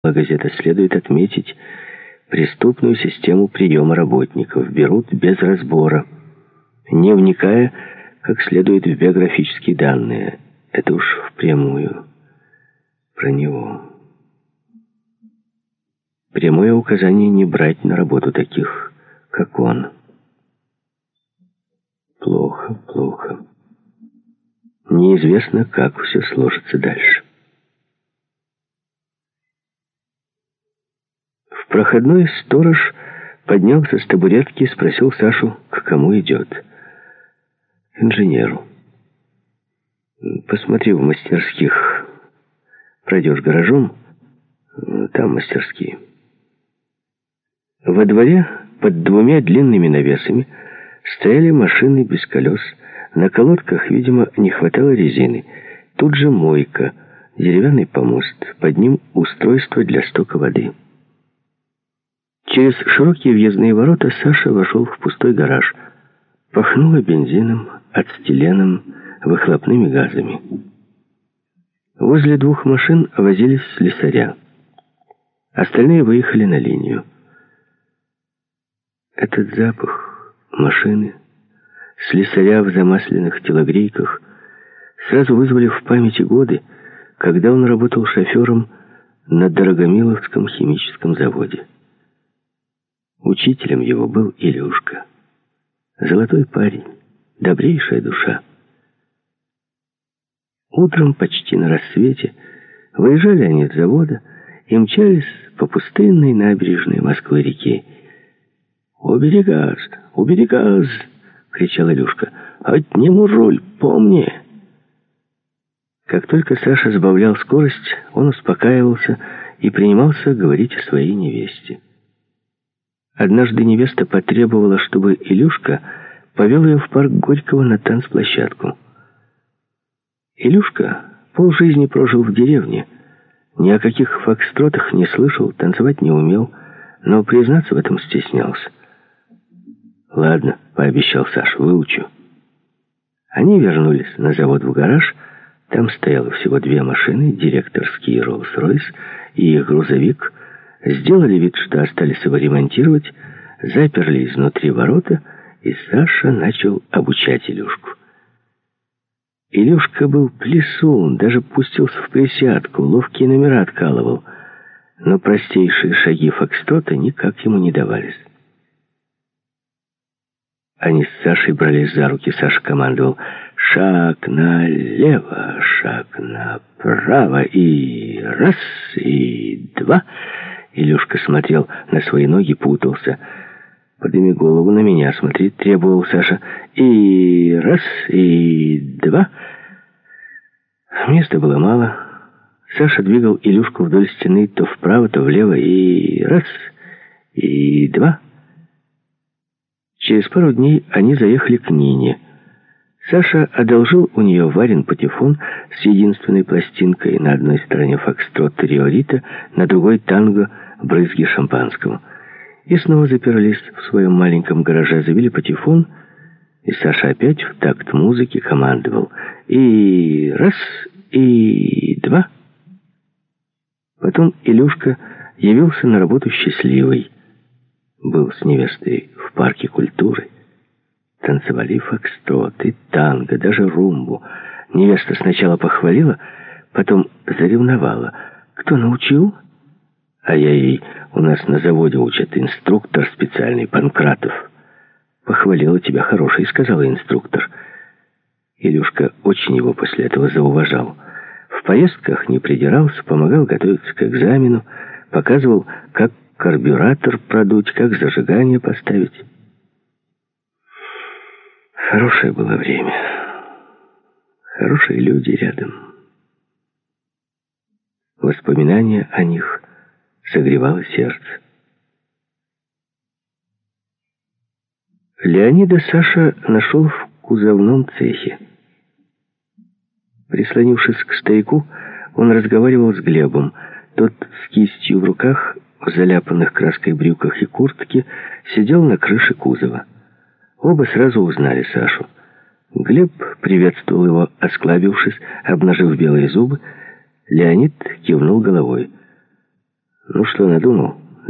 газета, следует отметить преступную систему приема работников. Берут без разбора, не вникая как следует в биографические данные. Это уж впрямую про него. Прямое указание не брать на работу таких, как он. Плохо, плохо. Неизвестно, как все сложится дальше. В проходной сторож поднялся с табуретки и спросил Сашу, к кому идет. К инженеру. Посмотри в мастерских. Пройдешь гаражом, там мастерские. Во дворе под двумя длинными навесами стояли машины без колес. На колодках, видимо, не хватало резины. Тут же мойка, деревянный помост, под ним устройство для стока воды. Через широкие въездные ворота Саша вошел в пустой гараж. Пахнуло бензином, ацетиленом, выхлопными газами. Возле двух машин возились слесаря. Остальные выехали на линию. Этот запах, машины, слесаря в замасленных телогрейках сразу вызвали в памяти годы, когда он работал шофером на Дорогомиловском химическом заводе. Учителем его был Илюшка. Золотой парень, добрейшая душа. Утром, почти на рассвете, выезжали они с завода и мчались по пустынной набережной Москвы-реки. «Убери газ! Убери газ!» — кричал Илюшка. «Отниму руль, помни!» Как только Саша сбавлял скорость, он успокаивался и принимался говорить о своей невесте. Однажды невеста потребовала, чтобы Илюшка повел ее в парк Горького на танцплощадку. Илюшка полжизни прожил в деревне, ни о каких фокстротах не слышал, танцевать не умел, но признаться в этом стеснялся. «Ладно», — пообещал Саша, — «выучу». Они вернулись на завод в гараж. Там стояло всего две машины, директорский Роллс-Ройс и их грузовик. Сделали вид, что остались его ремонтировать, заперли изнутри ворота, и Саша начал обучать Илюшку. Илюшка был плясун, даже пустился в присядку, ловкие номера откалывал, но простейшие шаги фокстрота никак ему не давались. Они с Сашей брались за руки. Саша командовал: «Шаг налево, шаг направо, и раз, и два». Илюшка смотрел на свои ноги, путался. «Подними голову, на меня смотри», — требовал Саша. «И раз, и два». Места было мало. Саша двигал Илюшку вдоль стены то вправо, то влево, и раз, и два. Через пару дней они заехали к Нине. Саша одолжил у нее Варин патефон с единственной пластинкой: на одной стороне фокстрот Риорита, на другой танго брызги шампанского. И снова заперлись в своем маленьком гараже, завели патефон, и Саша опять в такт музыки командовал: и раз, и два. Потом Илюшка явился на работу счастливый. Был с невестой в парке культуры. Танцевали фокстрот и танго, даже румбу. Невеста сначала похвалила, потом заревновала. «Кто научил?» А я ей: «У нас на заводе учат, инструктор специальный, Панкратов». «Похвалила тебя, хороший», — сказала инструктор. Илюшка очень его после этого зауважал. В поездках не придирался, помогал готовиться к экзамену, показывал, как карбюратор продуть, как зажигание поставить. Хорошее было время. Хорошие люди рядом. Воспоминания о них согревало сердце. Леонида Саша нашел в кузовном цехе. Прислонившись к стояку, он разговаривал с Глебом. Тот с кистью в руках, в заляпанных краской брюках и куртке, сидел на крыше кузова. Оба сразу узнали Сашу. Глеб приветствовал его, осклабившись, обнажив белые зубы. Леонид кивнул головой. Ну что, надумал?